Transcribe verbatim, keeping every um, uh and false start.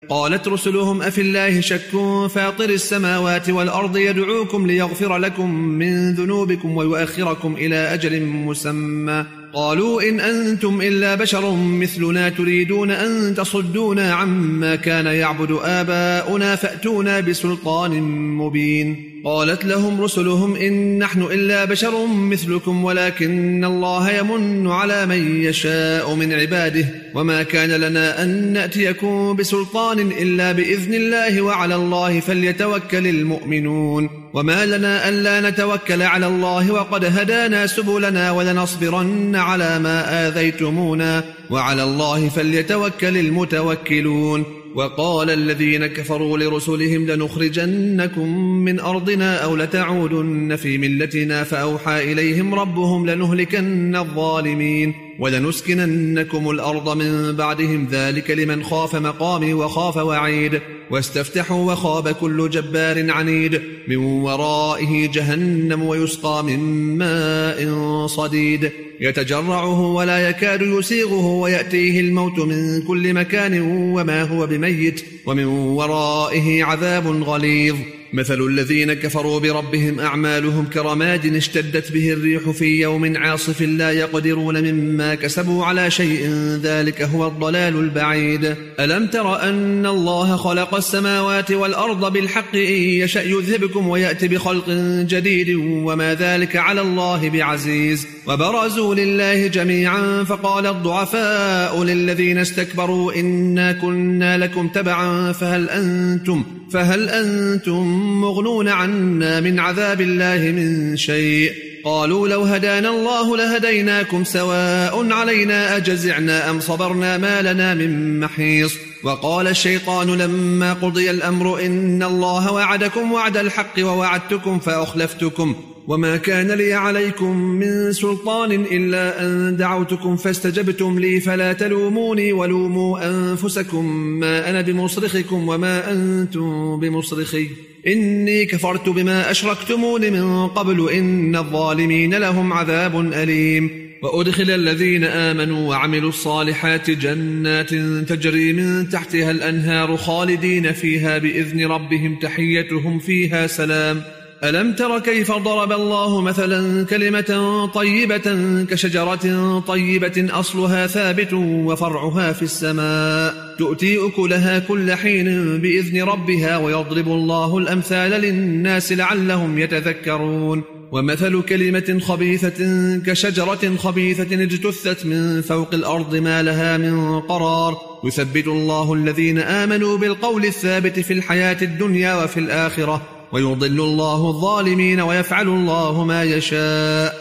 قالت رسلهم أفي الله شك فاطر السماوات والأرض يدعوكم ليغفر لكم من ذنوبكم ويؤخركم إلى أجل مسمى قالوا إن أنتم إلا بشر مثلنا تريدون أن تصدونا عما كان يعبد آباؤنا فأتونا بسلطان مبين قالت لهم رسلهم إن نحن إلا بشر مثلكم ولكن الله يمن على من يشاء من عباده وما كان لنا أن نأتيكم بسلطان إلا بإذن الله وعلى الله فليتوكل المؤمنون وما لنا ألا نتوكل على الله وقد هدانا سبلنا ولنصبرن على ما آذيتمونا وعلى الله فليتوكل المتوكلون وقال الذين كفروا لرسلهم لنخرجنكم من أرضنا أو لتعودن في ملتنا فأوحى إليهم ربهم لنهلكن الظالمين ولنسكننكم الأرض من بعدهم ذلك لمن خاف مقامي وخاف وعيد واستفتحوا وخاب كل جبار عنيد من ورائه جهنم ويسقى من ماء صديد يتجرعه ولا يكاد يسيغه ويأتيه الموت من كل مكان وما هو بميت ومن ورائه عذاب غليظ مثل الذين كفروا بربهم أعمالهم كرماد اشتدت به الريح في يوم عاصف لا يقدرون مما كسبوا على شيء ذلك هو الضلال البعيد ألم تر أن الله خلق السماوات والأرض بالحق إن يشأ يذهبكم ويأتي بخلق جديد وما ذلك على الله بعزيز وبرزوا لله جميعا فقال الضعفاء للذين استكبروا إنا كنا لكم تبعا فهل أنتم فهل أنتم مغنون عنا من عذاب الله من شيء قالوا لو هدانا الله لهديناكم سواء علينا أجزعنا أم صبرنا ما لنا من محيص وقال الشيطان لما قضي الأمر إن الله وعدكم وعد الحق ووعدتكم فأخلفتكم وما كان لي عليكم من سلطان إلا أن دعوتكم فاستجبتم لي فلا تلوموني ولوموا أنفسكم ما أنا بمصرخكم وما أنتم بمصرخي إني كفرت بما أشركتمون من قبل إن الظالمين لهم عذاب أليم وأدخل الذين آمنوا وعملوا الصالحات جنات تجري من تحتها الأنهار خالدين فيها بإذن ربهم تحيتهم فيها سلام ألم تر كيف ضرب الله مثلا كلمة طيبة كشجرة طيبة أصلها ثابت وفرعها في السماء تؤتي أكلها كل حين بإذن ربها ويضرب الله الأمثال للناس لعلهم يتذكرون ومثل كلمة خبيثة كشجرة خبيثة اجتثت من فوق الأرض ما لها من قرار يثبت الله الذين آمنوا بالقول الثابت في الحياة الدنيا وفي الآخرة ويضل الله الظالمين ويفعل الله ما يشاء